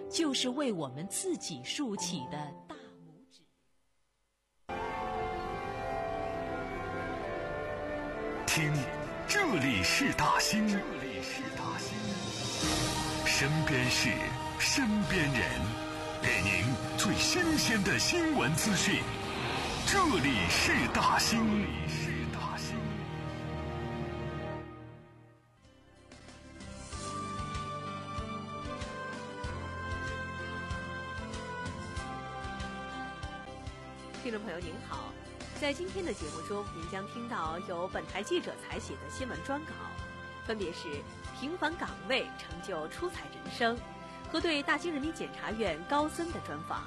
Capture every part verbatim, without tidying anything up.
就是为我们自己竖起的大拇指。 听，这里是大兴，这里是大兴，身边事，身边人，给您最新鲜的新闻资讯。这里是大兴，这里是大兴。 听众朋友您好，在今天的节目中，您将听到由本台记者采写的新闻专稿，分别是平凡岗位成就出彩人生和对大兴人民检察院高僧的专访。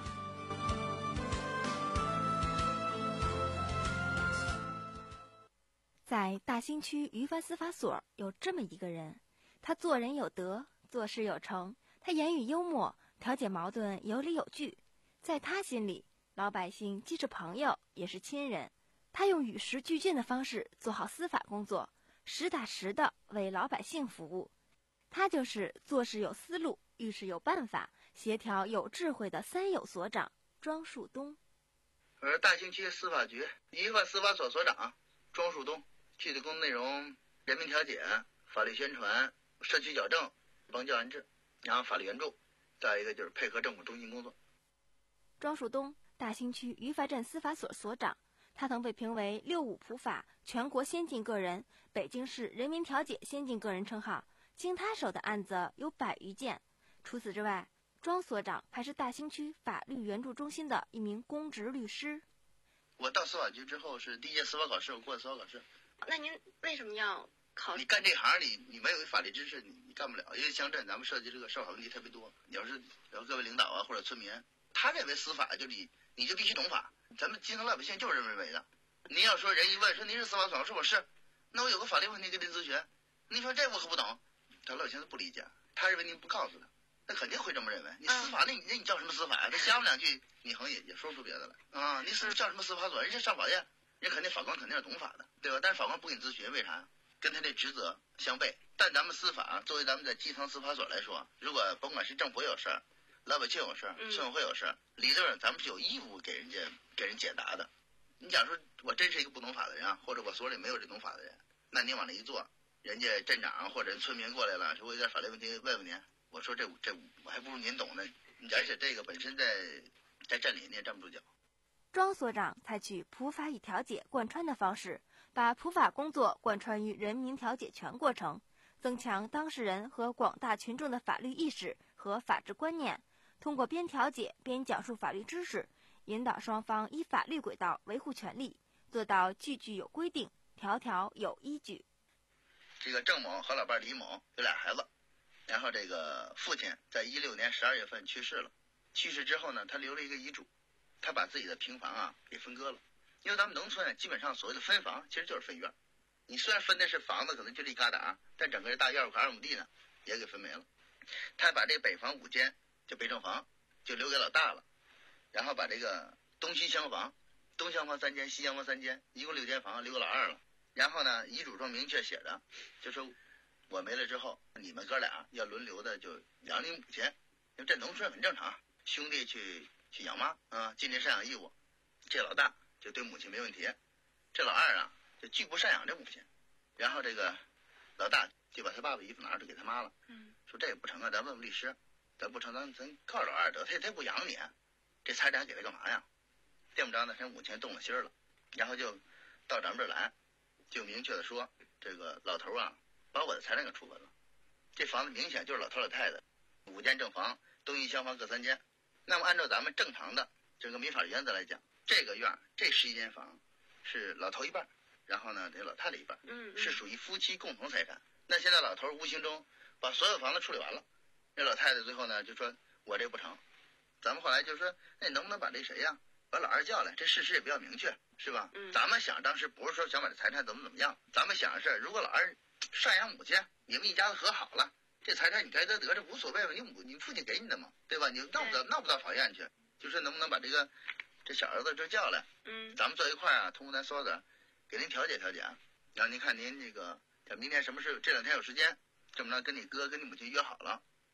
在大兴区于凡司法所有这么一个人，他做人有德，做事有成，他言语幽默，调解矛盾有理有据。在他心里，老百姓既是朋友也是亲人，他用与时俱进的方式做好司法工作，实打实的为老百姓服务。他就是做事有思路，遇事有办法，协调有智慧的三有所长庄树东。 我是大兴区司法局于凡司法所所长庄树东，具体工作内容：人民调解、法律宣传、社区矫正、帮教安治，然后法律援助，再一个就是配合政府中心工作。 庄树东，大兴区于凡镇司法所所长，他曾被评为六五普法全国先进个人、北京市人民调解先进个人称号，经他手的案子有百余件。除此之外，庄所长还是大兴区法律援助中心的一名公职律师。 我到司法局之后是第一届司法考试，我过的司法考试。 那您为什么要考？ 你干这行里，你没有法律知识，你你干不了。因为乡镇咱们涉及这个社会问题特别多，你要是要各位领导啊或者村民，他认为司法就你你就必须懂法，咱们基层老百姓就是认为的。您要说人一问说您是司法所，说我是，那我有个法律问题跟您咨询，您说这我可不懂，他老百姓都不理解，他认为您不告诉他，那肯定会这么认为。你司法那你那你叫什么司法呀？他瞎说两句，你好像也也说不出别的来啊。你是叫什么司法所？人家上法院，人肯定法官肯定是懂法的，对吧？但是法官不给你咨询，为啥？跟他这职责相悖。但咱们司法作为咱们在基层司法所来说，如果甭管是政府有事儿，老百姓有事儿，村委会有事儿，理论上咱们是有义务给人家给人解答的。你假如说我真是一个不懂法的人啊，或者我所里没有这懂法的人，那你往那一坐，人家镇长或者村民过来了，说我有点法律问题问问您，我说这这我还不如您懂呢。而且这个本身在在镇里你也站不住脚。 庄所长采取普法与调解贯穿的方式，把普法工作贯穿于人民调解全过程，增强当事人和广大群众的法律意识和法治观念，通过边调解边讲述法律知识，引导双方依法律轨道维护权利，做到句句有规定，条条有依据。 这个郑某和老伴李某有俩孩子，然后这个父亲在一六年十二月份去世了，去世之后呢，他留了一个遗嘱，他把自己的平房啊给分割了。因为咱们农村基本上所谓的分房其实就是分院，你虽然分的是房子可能就这一疙瘩，但整个大院有个二亩地呢也给分没了。他把这北房五间就北正房就留给老大了，然后把这个东西厢房东厢房三间，西厢房三间，一共六间房留给老二了。然后呢，遗嘱中明确写着，就说我没了之后，你们哥俩要轮流的就养你母亲，因为这农村很正常，兄弟去去养妈啊，尽这赡养义务。这老大就对母亲没问题，这老二啊就拒不赡养这母亲，然后这个老大就把他爸爸衣服拿着给他妈了， 嗯， 说这也不成啊，咱问问律师，咱不成咱咱告老二得，他他不养你，这财产给他干嘛呀？这么着呢，他母亲动了心了，然后就到咱们这儿来，就明确的说，这个老头啊把我的财产给处分了，这房子明显就是老头老太太，五间正房，东西厢房各三间。那么按照咱们正常的这个民法原则来讲，这个院这十一间房是老头一半，然后呢这老太太一半， 嗯， 是属于夫妻共同财产。那现在老头无形中把所有房子处理完了，这老太太最后呢就说我这不成，咱们后来就说那你能不能把这谁呀把老二叫来，这事实也比较明确，是吧？ 嗯， 咱们想当时不是说想把这财产怎么怎么样，咱们想的是如果老二赡养母亲，你们一家子和好了，这财产你该得得，这无所谓吧？你母你父亲给你的嘛，对吧？你闹不到闹不到法院去，就是能不能把这个这小儿子就叫来， 嗯， 咱们坐一块啊，通过咱说的给您调解调解啊。然后您看您这个，明天什么事？这两天有时间，这么着跟你哥跟你母亲约好了，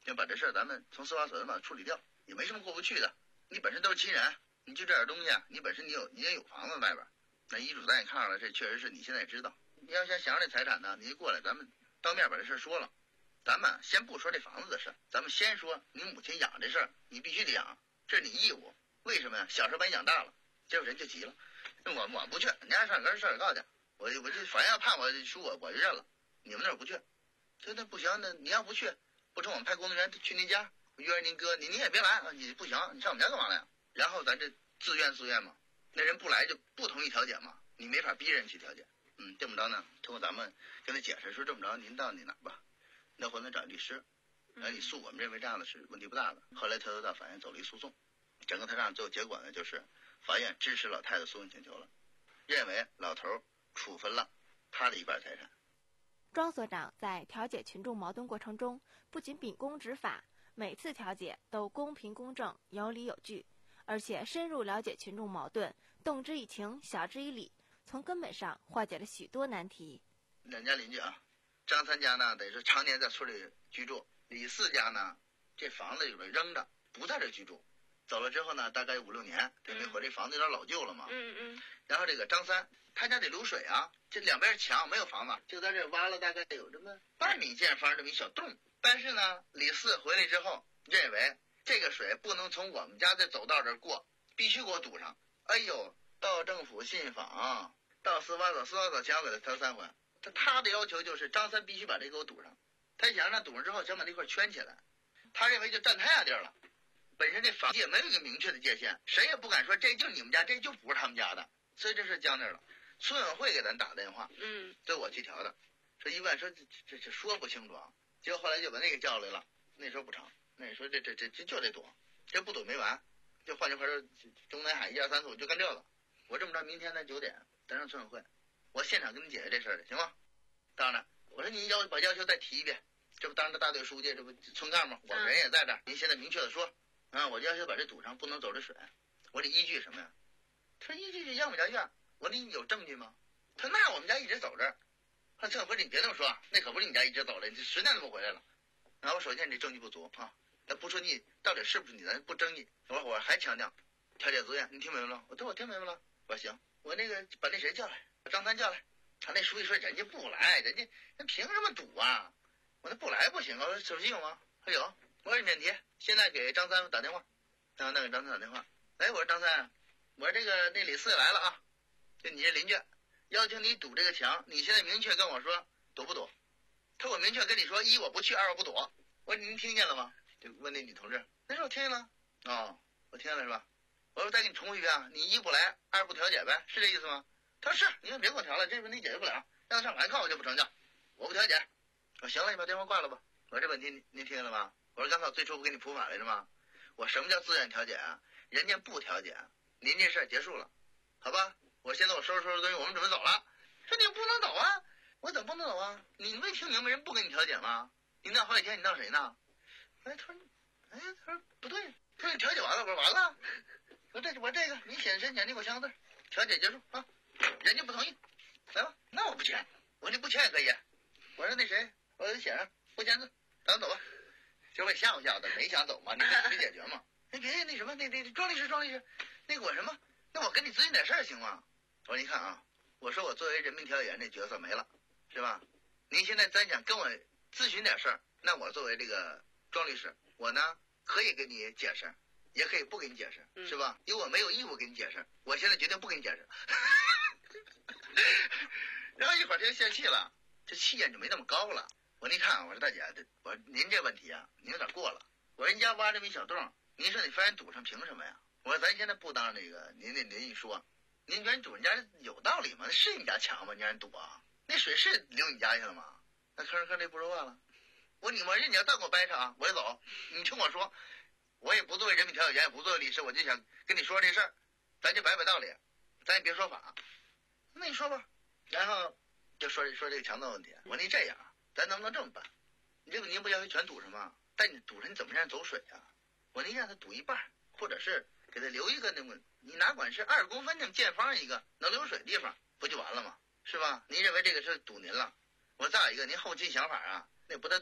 先把这事儿咱们从司法所把它处理掉，也没什么过不去的。你本身都是亲人，你就这点东西，你本身你有你也有房子外边，那遗嘱咱也看了，这确实是你现在也知道。你要想想要这财产呢，你就过来，咱们当面把这事儿说了。咱们先不说这房子的事，咱们先说你母亲养这事儿，你必须得养，这是你义务。为什么呀？小时候把你养大了，结果人就急了，我我不去，你家上跟上告去，我就我就法院要判我输我我就认了，你们那儿不去，这那不行，那你要不去，不成我们派工作人员去您家，约着您哥，你你也别来，你不行，你上我们家干嘛来呀？然后咱这自愿自愿嘛，那人不来就不同意调解嘛，你没法逼人去调解。嗯，这么着呢，通过咱们跟他解释说，这么着您到你哪儿吧，那回头找律师，来你诉，我们认为这样的是问题不大的。后来他又到法院走了一诉讼，整个他这样最后结果呢，就是法院支持老太太诉讼请求了，认为老头处分了他的一半财产。 庄所长在调解群众矛盾过程中，不仅秉公执法，每次调解都公平公正、有理有据，而且深入了解群众矛盾，动之以情，晓之以理，从根本上化解了许多难题。 两家邻居啊，张三家呢得是常年在村里居住，李四家呢这房子里边扔着，不在这居住，走了之后呢大概五六年，这没回，这房子有点老旧了嘛。 嗯嗯。 然后这个张三他家得流水啊，这两边墙没有房子，就在这挖了大概有这么半米见方这么一小洞。但是呢，李四回来之后认为这个水不能从我们家这走道这过，必须给我堵上。哎呦，到政府信访，到司法所，司法所前我给他调三回。他他的要求就是张三必须把这给我堵上。他想让他堵上之后，想把这块圈起来。他认为就占他家地儿了。本身这房界没有一个明确的界限，谁也不敢说这就是你们家，这就不是他们家的。所以这事僵那儿了。村委会给咱打电话， 嗯， 对我去调的，说一问说这这这说不清楚啊。结果后来就把那个叫来了，那时候不成，那说这这这这就得躲，这不躲没完。就换句话说，中南海一二三四五就干这个。我这么着，明天咱九点咱上村委会，我现场跟你解决这事儿的，行吗？当然，我说您要把要求再提一遍，这不当着大队书记，这不村干部，我们人也在这儿，您现在明确的说，啊，我要求把这堵上，不能走这水。我得依据什么呀？他说依据是央美家院。我说你有证据吗？他说那我们家一直走这儿。他村委会你别这么说，那可不是你家一直走了，你十年都不回来了。然后我首先你这证据不足啊，咱不说你到底是不是你，咱不争议。我我还强调调解自愿，你听明白了？我对我听明白了。我说行，我那个把那谁叫来，把张三叫来。他那书记说人家不来，人家人凭什么赌啊？我说不来不行啊。我说手机有吗？他有。我说免提，现在给张三打电话。然后那给张三打电话，哎，我说张三，我说这个那李四来了啊，就你这邻居，要求你堵这个墙，你现在明确跟我说堵不堵？他说我明确跟你说，一我不去，二我不堵。我说您听见了吗？就问那女同志，那说我听见了。哦，我听见了是吧？我说再给你重复一遍啊，你一不来，二不调解呗，是这意思吗？他说是，你们别给我调了，这问题解决不了，让他上法院告我就不成交，我不调解。我说行了，你把电话挂了吧。我说这问题您您听见了吧？我说刚才最初不给你普法来着吗？我什么叫自愿调解啊？人家不调解，您这事儿结束了，好吧？我现在我收拾收拾东西，我们准备走了。说你不能走啊！我怎么不能走啊？你没听明白人不跟你调解吗？你闹好几天，你闹谁呢？哎，他说，哎，他说不对，他说你调解完了，我说完了。我这我这个你写申请，你给我签个字，调解结束啊。人家不同意，来吧，那我不签，我说你不签也可以。我说那谁，我给他写上不签字，咱走吧。就我吓唬吓唬的，没想走嘛，你得解决嘛。哎，别那什么，那那庄律师，庄律师，那个我什么？那我跟你咨询点事儿行吗？我说你看啊，我说我作为人民调解员这角色没了，是吧？您现在咱想跟我咨询点事儿，那我作为这个庄律师，我呢可以跟你解释，也可以不给你解释，是吧？因为我没有义务给你解释，我现在决定不给你解释。然后一会儿他就泄气了，这气焰就没那么高了。我说你看，我说大姐，我说您这问题啊，您有点过了。我说人家挖这么一小洞，您说你非然堵上，凭什么呀？我说咱现在不当这个，您那您一说，您觉得堵人家有道理吗？那是你家墙吗？你让人堵啊？那水是流你家去了吗？那吭吭这不说话了。我你我说你要再给我掰扯啊，我就走。你听我说，我也不作为人民调解员，也不作为律师，我就想跟你说这事儿，咱就摆摆道理，咱也别说法。那你说吧。然后就说说这个墙的问题。我说你这样，咱能不能这么办？你这个您不要求全堵上吗？但你堵上你怎么让人走水啊？我说你让他堵一半，或者是给他留一个那么，你哪管是二公分那么见方一个能流水的地方，不就完了吗？是吧？您认为这个是堵您了？我再有一个，您后期想法啊，那不太对。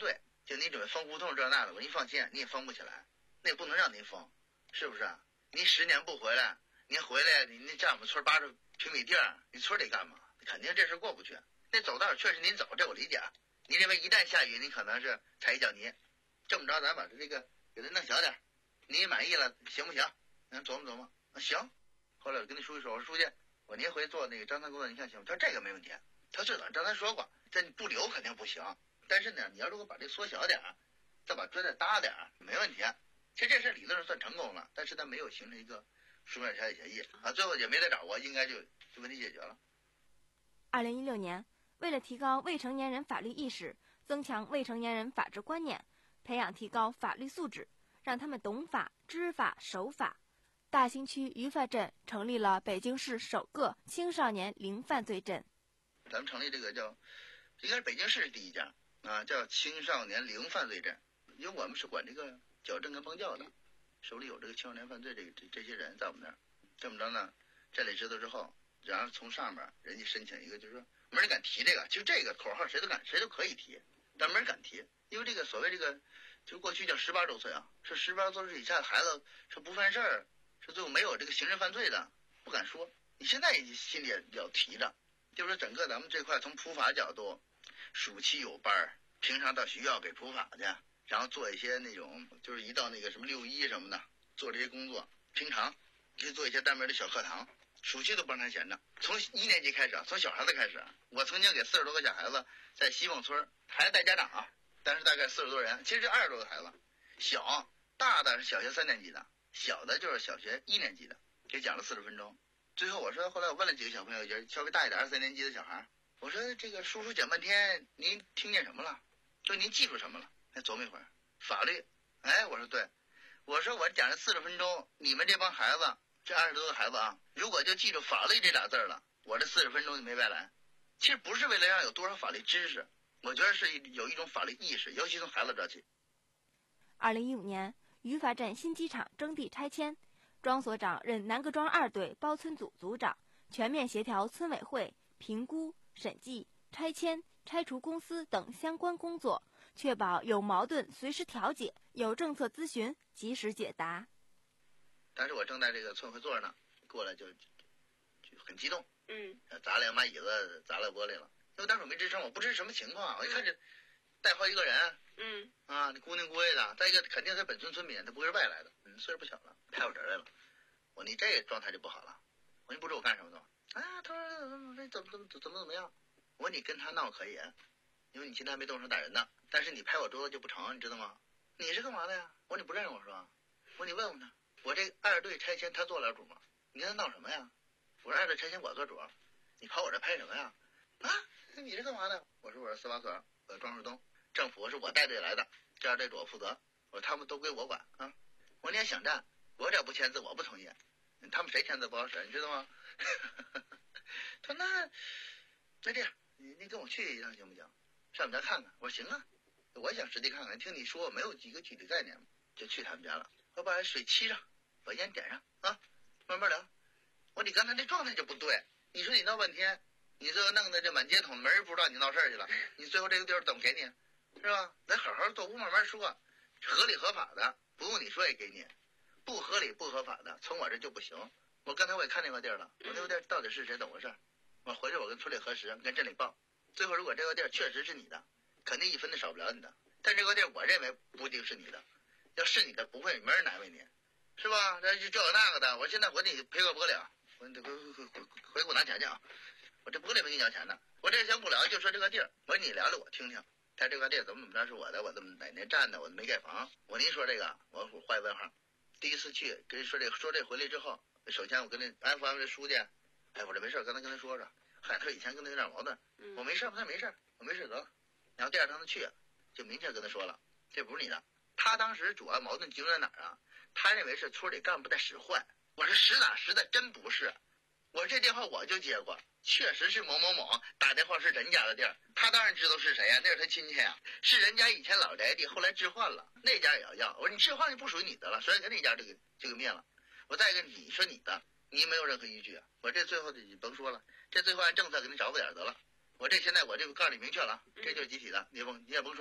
就你准备封胡同这那的，我说你放心，你也封不起来，那也不能让您封，是不是啊？您十年不回来，您回来你那占我们村八十平米地儿，你村得干嘛？肯定这事过不去。那走道确实您走，这我理解。你认为一旦下雨，你可能是踩一脚泥，这么着咱把这个给它弄小点，你满意了行不行？咱琢磨琢磨，啊行。后来我跟那书记说，我说书记，我您回做那个张三工作，你看行吗？他说这个没问题。他最早张三说过，这你不留肯定不行，但是呢，你要如果把这缩小点，再把砖再搭点，没问题。其实这事理论上算成功了，但是他没有形成一个书面调解协议啊，最后也没得找我，应该就就问题解决了。 二零一六年，为了提高未成年人法律意识，增强未成年人法治观念，培养提高法律素质，让他们懂法、知法、守法，大兴区于法镇成立了北京市首个青少年零犯罪镇。 咱们成立这个叫，应该是北京市第一家啊，叫青少年零犯罪镇，因为我们是管这个矫正跟帮教的，手里有这个青少年犯罪这个这这些人在我们那儿。这么着呢，镇里知道之后，然后从上面人家申请一个，就是说没人敢提这个，其实这个口号谁都敢，谁都可以提，但没人敢提，因为这个所谓这个，就过去叫十八周岁啊，是十八周岁以下的孩子是不犯事儿，是最后没有这个刑事犯罪的，不敢说。你现在心里也要提着。就是说整个咱们这块从普法角度，暑期有班，平常到学校给普法去，然后做一些那种就是一到那个什么六一什么的做这些工作，平常就做一些单门的小课堂，暑期都不让他闲着。从一年级开始，从小孩子开始，我曾经给四十多个小孩子在西凤村，孩子带家长啊，但是大概四十多人，其实这二十多个孩子，小大的是小学三年级的，小的就是小学一年级的，给讲了四十分钟。最后我说，后来我问了几个小朋友，也稍微大一点，二三年级的小孩，我说这个叔叔讲半天，您听见什么了？说您记住什么了？还琢磨一会儿，法律。哎，我说对，我说我讲了四十分钟，你们这帮孩子，这二十多个孩子啊，如果就记住法律这俩字了，我这四十分钟就没白来。其实不是为了让有多少法律知识，我觉得是有一种法律意识，尤其从孩子这起。 二零一五年，于法镇新机场征地拆迁。庄所长任南各庄二队包村组组长，全面协调村委会评估、审计、拆迁、拆除公司等相关工作，确保有矛盾随时调解，有政策咨询及时解答。 当时我正在这个村会座呢，过来就就很激动， 嗯， 砸两把椅子，砸了玻璃了。因为当时我没吱声，我不知什么情况，我一看这带好几个人， 嗯啊，你孤零孤位的，再一个肯定是本村村民，他不会是外来的，嗯，岁数不小了，派我这儿来了。我说你这状态就不好了，我说你不知道我干什么的吗？啊，他说怎么怎么怎么怎么怎么样？我说你跟他闹可以，因为你现在还没动手打人呢，但是你拍我桌子就不成，你知道吗？你是干嘛的呀？我说你不认识我是吧？我说你问问他，我这二队拆迁他做了主吗？你跟他闹什么呀？我说二队拆迁我做主，你跑我这拍什么呀？啊，你是干嘛的？我说我是司法所，我庄树东，政府是我带队来的，这二队主我负责，我说他们都归我管啊。我说你也想战，我只要不签字我不同意，他们谁签字不好使，你知道吗？他说那那这样，你你跟我去一趟行不行？上我们家看看。我说行啊，我想实地看看。听你说我没有几个具体概念，就去他们家了。我把水沏上，把烟点上啊，慢慢聊。我说你刚才那状态就不对，你说你闹半天，你最后弄得这满街捅，没人不知道你闹事儿去了，你最后这个地儿怎么给你？是吧？咱好好坐屋慢慢说，合理合法的不用你说也给你，不合理不合法的从我这就不行。我刚才我也看那块地儿了，我那块地儿到底是谁怎么回事？我回去我跟村里核实，跟镇里报。最后如果这块地儿确实是你的，肯定一分都少不了你的。但这块地儿我认为不一定是你的，要是你的不会没人难为你，是吧？这这个那个的，我现在我得赔个玻璃啊，我得回回回回回给我拿钱去啊！我这玻璃没给你要钱的，我这先不聊，就说这个地儿，我说你聊聊我听听。他这块地儿怎么怎么着是我的，我怎么哪年占的，我没盖房。我您说这个，我画一问号。第一次去跟人说这说这回来之后，首先我跟那安抚安抚这书记，哎，我这没事，刚才跟他说说，嗨，他说以前跟他有点矛盾，我没事，他没事，我没事得了。然后第二趟他去，就明确跟他说了，这不是你的。他当时主要矛盾集中在哪儿啊？他认为是村里干部在使坏。我说实打实的，真不是。我说这电话我就接过，确实是某某某打电话是人家的地儿，他当然知道是谁呀、啊，那是他亲戚呀、啊，是人家以前老宅地，后来置换了，那家也要要。我说你置换就不属于你的了，所以跟那家这个这个灭了。我再一个你说你的，你没有任何依据啊。我这最后你甭说了，这最后按政策给你找补点得了。我这现在我这个告诉你明确了，这就是集体的，你甭你也甭说了，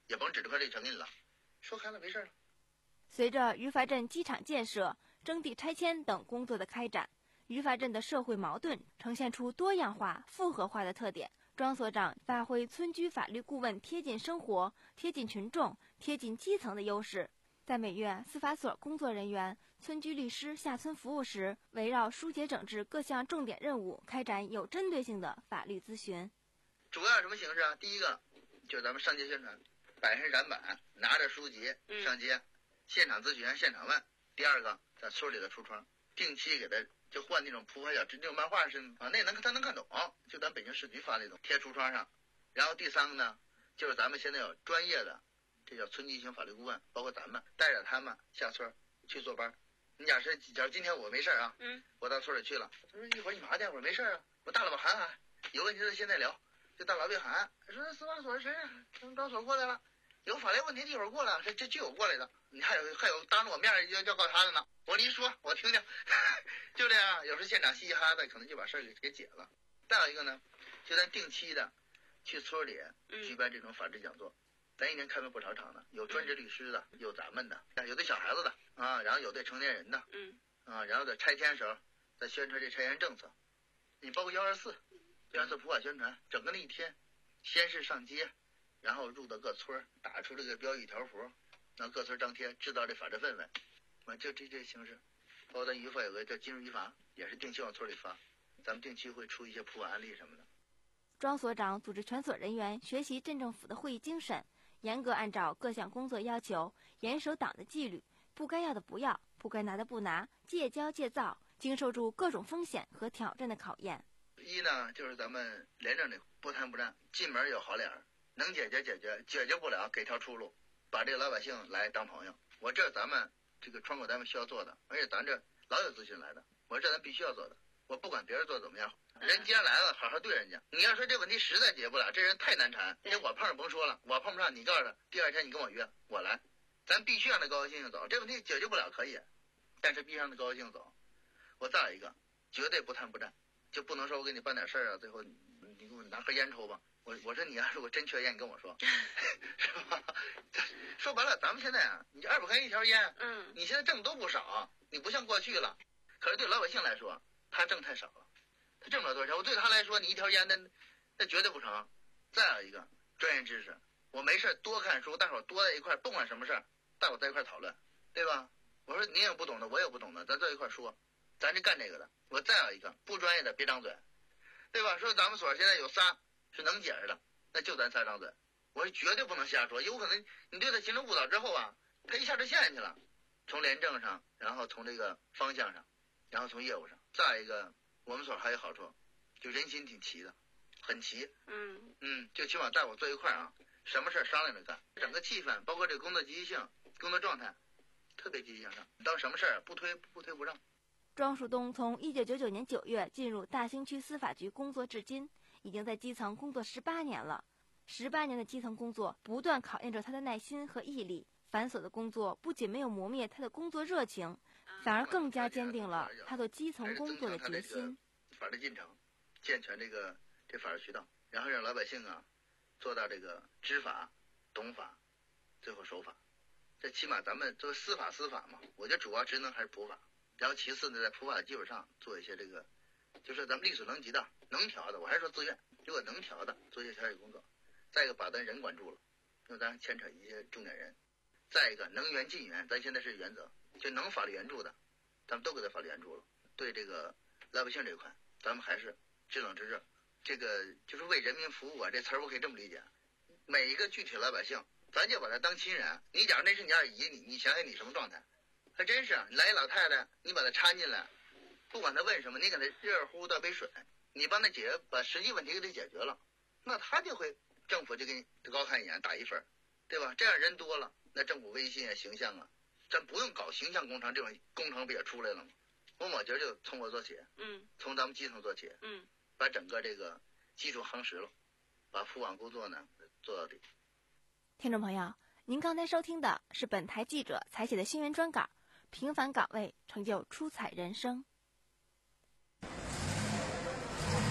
也甭指着块这成给你了，说开了没事了。 随着于法镇机场建设、征地拆迁等工作的开展，于法镇的社会矛盾呈现出多样化、复合化的特点。庄所长发挥村居法律顾问贴近生活、贴近群众、贴近基层的优势，在每月司法所工作人员、村居律师下村服务时，围绕疏解整治各项重点任务，开展有针对性的法律咨询。 主要什么形式啊？第一个就是咱们上街宣传，摆上展板，拿着书籍上街，嗯、现场咨询、现场问。第二个，在村里的橱窗，定期给他就换那种铺排小纸，那种漫画似的啊，那能他能看懂，就咱北京市局发那种贴橱窗上。然后第三个呢，就是咱们现在有专业的，这叫村级型法律顾问，包括咱们带着他们下村去坐班。你假设假如今天我没事啊，嗯，我到村里去了，他说一会儿你嘛去？我说没事啊，我大老板喊喊，有问题就现在聊。就大老板喊，说司法所谁啊？从庄所过来了，有法律问题一会儿过来，这这就有过来的。你还有还有当着我面要要告他的呢。我说你一说，我听听，就这样。有时候现场嘻嘻哈哈的，可能就把事儿给给解了。再有一个呢，就咱定期的去村里举办这种法制讲座，咱一年开办不少场的，有专职律师的，有咱们的，有对小孩子的啊，然后有对成年人的，嗯啊，然后在拆迁时候在宣传这拆迁政策，你包括幺二四。第二次普法宣传，整个那一天，先是上街，然后入到各村，打出这个标语条幅，让各村张贴，制造这法治氛围。啊，就这这形式。包括咱于法有个叫金融于法，也是定期往村里发，咱们定期会出一些普法案例什么的。 庄所长组织全所人员学习镇政府的会议精神，严格按照各项工作要求，严守党的纪律，不该要的不要，不该拿的不拿，戒骄戒躁，经受住各种风险和挑战的考验。 一呢，就是咱们廉政的不贪不占，进门有好脸，能解决解决，解决不了给条出路，把这个老百姓来当朋友。我这咱们这个窗口单位需要做的，而且咱这老有咨询来的，我这咱必须要做的。我不管别人做怎么样，人既然来了，好好对人家。你要说这问题实在解决不了，这人太难缠，人我碰上甭说了，我碰不上，你告诉他，第二天你跟我约，我来，咱必须让他高高兴兴走。这问题解决不了可以，但是必须让他高高兴兴走。我再有一个，绝对不贪不占。就不能说我给你办点事儿啊，最后你你给我拿盒烟抽吧。我我说你要是我真缺烟，你跟我说，是吧？说白了，咱们现在啊，你二百块钱一条烟，嗯，你现在挣都不少，你不像过去了。可是对老百姓来说，他挣太少了，他挣不了多少钱。我对他来说，你一条烟那那绝对不成。再有一个专业知识，我没事多看书，大伙多在一块，不管什么事儿，大伙在一块讨论，对吧？我说你有不懂的，我有不懂的，咱坐一块说。咱就干这个的。我再有一个不专业的别张嘴，对吧？说咱们所现在有仨是能解释的，那就咱仨张嘴。我说绝对不能瞎说，有可能你对他形成误导之后啊，他一下就陷进去了。从廉政上，然后从这个方向上，然后从业务上。再一个，我们所还有好处，就人心挺齐的，很齐。嗯嗯，就起码带我坐一块啊，什么事商量着干，整个气氛，包括这个工作积极性、工作状态，特别积极向上。当什么事儿不推不推不让。 庄树东从一九九九年九月进入大兴区司法局工作至今，已经在基层工作十八年了。十八年的基层工作不断考验着他的耐心和毅力，繁琐的工作不仅没有磨灭他的工作热情，反而更加坚定了他做基层工作的决心。 法律进程，健全这个这法律渠道，然后让老百姓啊做到这个知法、懂法，最后守法。这起码咱们作为司法司法嘛，我觉得主要职能还是普法。然后其次呢，在普法的基础上做一些这个，就是咱们力所能及的、能调的，我还是说自愿，如果能调的，做一些调解工作。再一个，把咱人管住了，因为咱牵扯一些重点人。再一个，能援尽援，咱现在是原则，就能法律援助的，咱们都给他法律援助了。对这个老百姓这一块，咱们还是知冷知热。这个就是为人民服务啊，这词儿我可以这么理解。每一个具体老百姓，咱就把他当亲人。你假如那是你二姨，你你想想你什么状态？还真是，来一老太太，你把她搀进来，不管她问什么，你给她热乎倒杯水，你帮她解决，把实际问题给她解决了，那她就会政府就给你高看一眼，打一分，对吧？这样人多了，那政府威信啊、形象啊，咱不用搞形象工程，这种工程不也出来了吗？我我觉得就从我做起，嗯，从咱们基层做起，嗯，把整个这个基础夯实了，把普网工作呢做到底。 听众朋友，您刚才收听的是本台记者采写的新闻专稿。平凡岗位，成就出彩人生。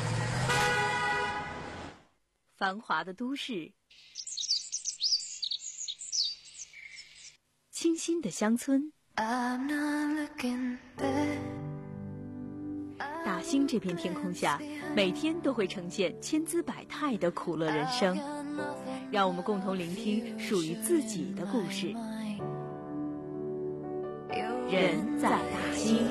繁华的都市， 清新的乡村。大兴这片天空下，每天都会呈现千姿百态的苦乐人生。让我们共同聆听属于自己的故事。人在大兴。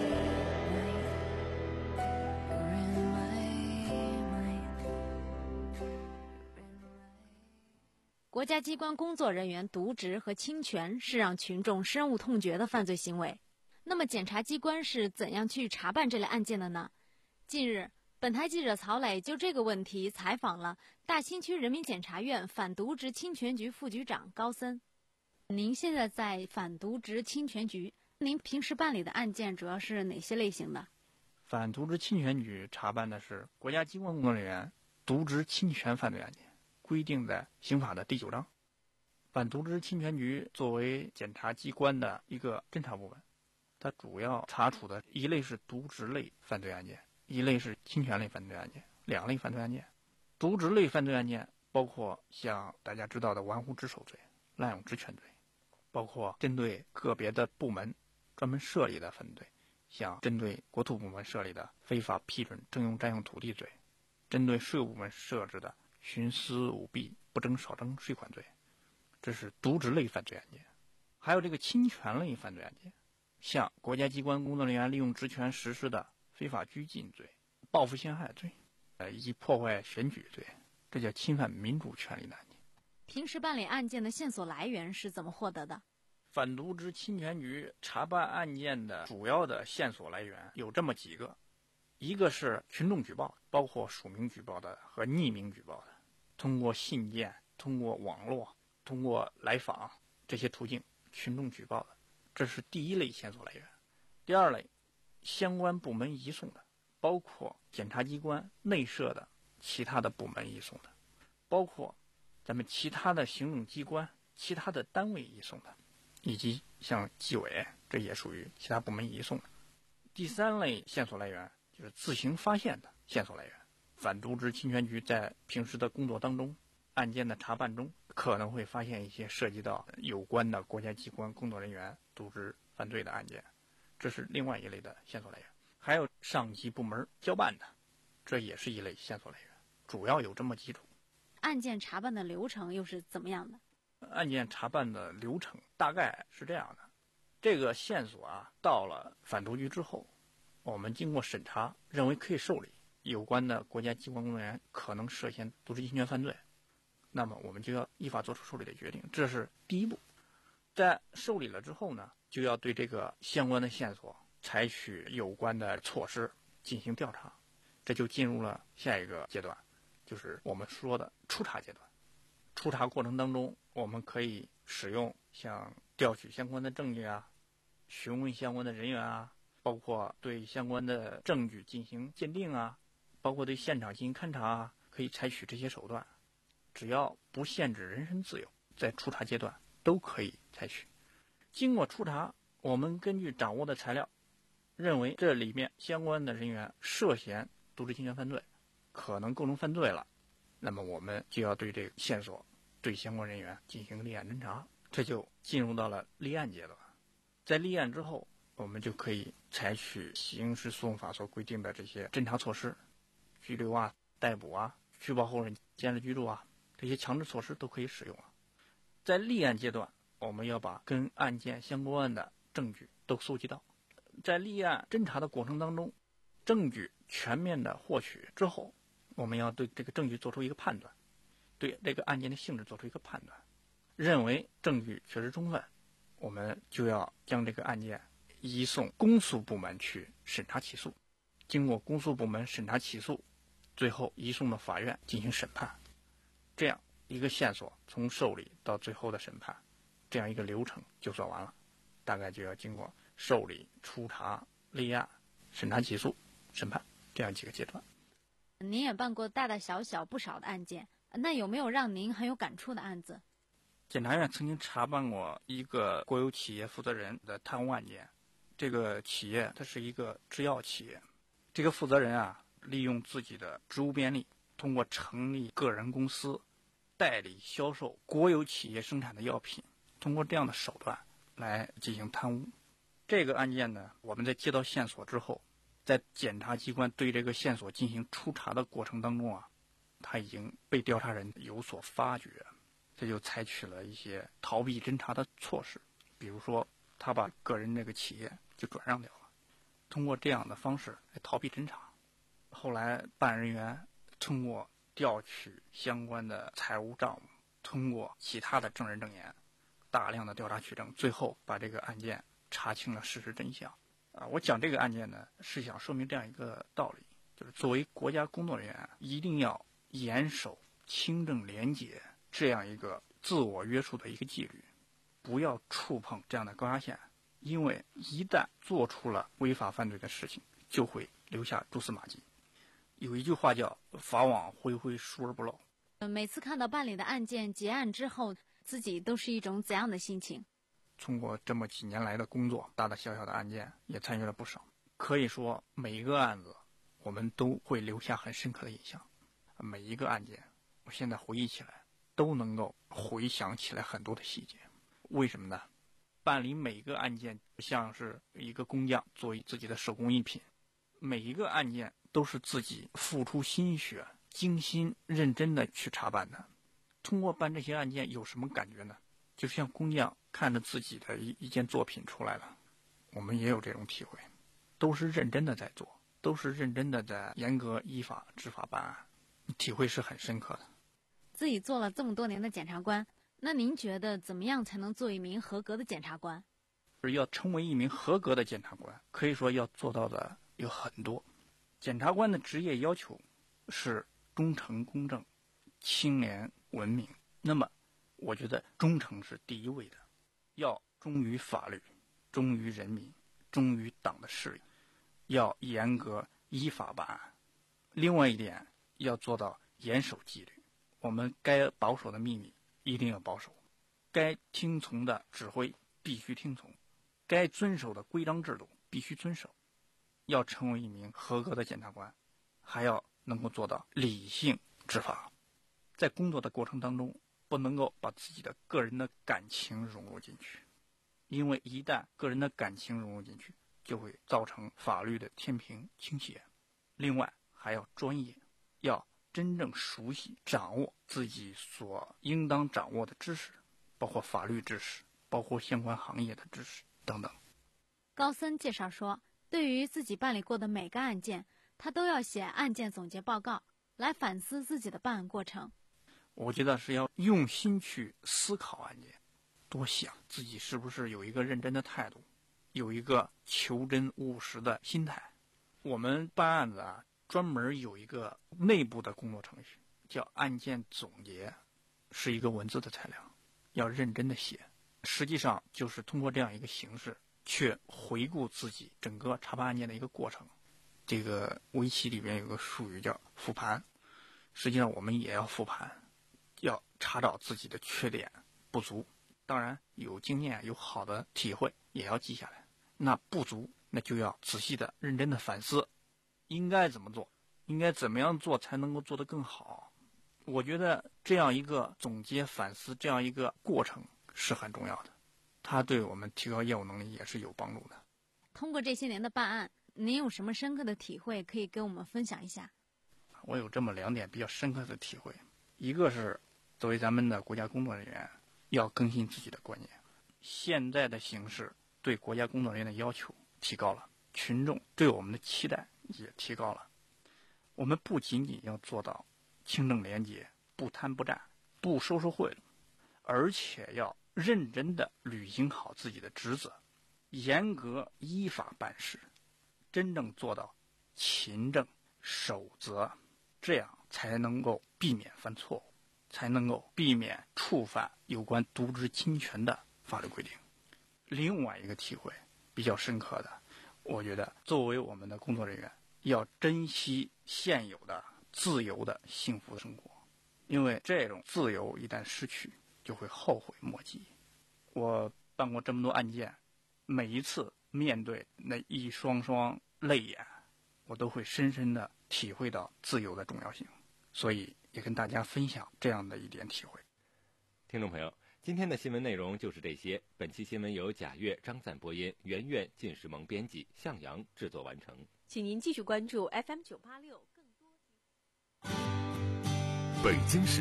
国家机关工作人员渎职和侵权是让群众深恶痛绝的犯罪行为。那么检察机关是怎样去查办这类案件的呢？近日，本台记者曹磊就这个问题采访了大兴区人民检察院反渎职侵权局副局长高森。您现在在反渎职侵权局，您平时办理的案件主要是哪些类型的？ 反渎职侵权局查办的是国家机关工作人员渎职侵权犯罪案件，规定在刑法的第九章。反渎职侵权局作为检察机关的一个侦查部门，它主要查处的一类是渎职类犯罪案件，一类是侵权类犯罪案件，两类犯罪案件。渎职类犯罪案件包括像大家知道的玩忽职守罪、滥用职权罪，包括针对个别的部门专门设立的犯罪，像针对国土部门设立的非法批准征用占用土地罪，针对税务部门设置的徇私舞弊不征少征税款罪，这是渎职类犯罪案件。还有这个侵权类犯罪案件，像国家机关工作人员利用职权实施的非法拘禁罪、报复陷害罪，呃，以及破坏选举罪，这叫侵犯民主权利的案件。 平时办理案件的线索来源是怎么获得的？ 反渎职侵权局查办案件的主要的线索来源有这么几个，一个是群众举报，包括署名举报的和匿名举报的，通过信件、通过网络、通过来访这些途径群众举报的，这是第一类线索来源。第二类，相关部门移送的，包括检察机关内设的其他的部门移送的，包括咱们其他的行政机关、其他的单位移送的，以及像纪委，这也属于其他部门移送的。第三类线索来源就是自行发现的线索来源。反渎职侵权局在平时的工作当中，案件的查办中，可能会发现一些涉及到有关的国家机关工作人员渎职犯罪的案件，这是另外一类的线索来源。还有上级部门交办的，这也是一类线索来源。主要有这么几种。 案件查办的流程又是怎么样的？ 案件查办的流程大概是这样的，这个线索啊，到了反渎局之后，我们经过审查，认为可以受理，有关的国家机关工作人员可能涉嫌渎职侵权犯罪，那么我们就要依法作出受理的决定，这是第一步。在受理了之后呢，就要对这个相关的线索采取有关的措施进行调查，这就进入了下一个阶段，就是我们说的初查阶段。初查过程当中，我们可以使用像调取相关的证据啊，询问相关的人员啊，包括对相关的证据进行鉴定啊，包括对现场进行勘查啊，可以采取这些手段。只要不限制人身自由，在初查阶段都可以采取。经过初查，我们根据掌握的材料，认为这里面相关的人员涉嫌渎职侵权犯罪，可能构成犯罪了，那么我们就要对这个线索对相关人员进行立案侦查，这就进入到了立案阶段。在立案之后，我们就可以采取刑事诉讼法所规定的这些侦查措施，拘留啊、逮捕啊、拘捕后人监视居住啊，这些强制措施都可以使用了。在立案阶段，我们要把跟案件相关的证据都搜集到。在立案侦查的过程当中，证据全面的获取之后，我们要对这个证据做出一个判断，对这个案件的性质做出一个判断，认为证据确实充分，我们就要将这个案件移送公诉部门去审查起诉。经过公诉部门审查起诉，最后移送到法院进行审判。这样一个线索从受理到最后的审判，这样一个流程就算完了。大概就要经过受理、初查、立案、审查起诉、审判这样几个阶段。 您也办过大大小小不少的案件，那有没有让您很有感触的案子？ 检察院曾经查办过一个国有企业负责人的贪污案件。这个企业它是一个制药企业，这个负责人啊，利用自己的职务便利，通过成立个人公司代理销售国有企业生产的药品，通过这样的手段来进行贪污。这个案件呢，我们在接到线索之后，在检察机关对这个线索进行初查的过程当中啊，他已经被调查人有所发觉，这就采取了一些逃避侦查的措施，比如说他把个人这个企业就转让掉了，通过这样的方式来逃避侦查。后来办案人员通过调取相关的财务账目，通过其他的证人证言，大量的调查取证，最后把这个案件查清了事实真相。啊，我讲这个案件呢，是想说明这样一个道理，就是作为国家工作人员，一定要严守清正廉洁这样一个自我约束的一个纪律，不要触碰这样的高压线，因为一旦做出了违法犯罪的事情，就会留下蛛丝马迹。有一句话叫法网恢恢，疏而不漏。 每次看到办理的案件结案之后，自己都是一种怎样的心情？ 通过这么几年来的工作，大大小小的案件也参与了不少，可以说每一个案子我们都会留下很深刻的印象。每一个案件我现在回忆起来都能够回想起来很多的细节。为什么呢？办理每个案件像是一个工匠做自己的手工艺品，每一个案件都是自己付出心血、精心认真的去查办的。通过办这些案件有什么感觉呢？就像工匠看着自己的一一件作品出来了，我们也有这种体会，都是认真的在做，都是认真的在严格依法执法办案，体会是很深刻的。 自己做了这么多年的检察官，那您觉得怎么样才能做一名合格的检察官？ 要成为一名合格的检察官，可以说要做到的有很多。检察官的职业要求是忠诚公正、清廉文明。那么我觉得忠诚是第一位的，要忠于法律，忠于人民，忠于党的势力，要严格依法办案。另外一点，要做到严守纪律，我们该保守的秘密一定要保守，该听从的指挥必须听从，该遵守的规章制度必须遵守。要成为一名合格的检察官，还要能够做到理性执法。在工作的过程当中，不能够把自己的个人的感情融入进去，因为一旦个人的感情融入进去，就会造成法律的天平倾斜。另外还要专业，要真正熟悉掌握自己所应当掌握的知识，包括法律知识，包括相关行业的知识等等。 高森介绍说，对于自己办理过的每个案件，他都要写案件总结报告，来反思自己的办案过程。 我觉得是要用心去思考案件，多想自己是不是有一个认真的态度，有一个求真务实的心态。我们办案子啊，专门有一个内部的工作程序，叫案件总结，是一个文字的材料，要认真的写。实际上就是通过这样一个形式，去回顾自己整个查办案件的一个过程。这个围棋里面有个术语叫复盘，实际上我们也要复盘，要查找自己的缺点不足，当然有经验有好的体会也要记下来。那不足，那就要仔细的认真的反思，应该怎么做，应该怎么样做才能够做得更好。我觉得这样一个总结反思，这样一个过程是很重要的，它对我们提高业务能力也是有帮助的。 通过这些年的办案，您有什么深刻的体会可以跟我们分享一下？ 我有这么两点比较深刻的体会，一个是作为咱们的国家工作人员，要更新自己的观念。现在的形势对国家工作人员的要求提高了，群众对我们的期待也提高了。我们不仅仅要做到清正廉洁，不贪不占，不收受贿赂，而且要认真的履行好自己的职责，严格依法办事，真正做到勤政守责，这样才能够避免犯错误，才能够避免触犯有关渎职侵权的法律规定。另外一个体会比较深刻的，我觉得作为我们的工作人员，要珍惜现有的自由的幸福的生活，因为这种自由一旦失去，就会后悔莫及。我办过这么多案件，每一次面对那一双双泪眼，我都会深深的体会到自由的重要性，所以也跟大家分享这样的一点体会。 听众朋友， 今天的新闻内容就是这些。本期新闻由贾悦、张赞播音，圆圆、靳世萌编辑，向阳制作完成。 请您继续关注 F M 九八六更多。 北京市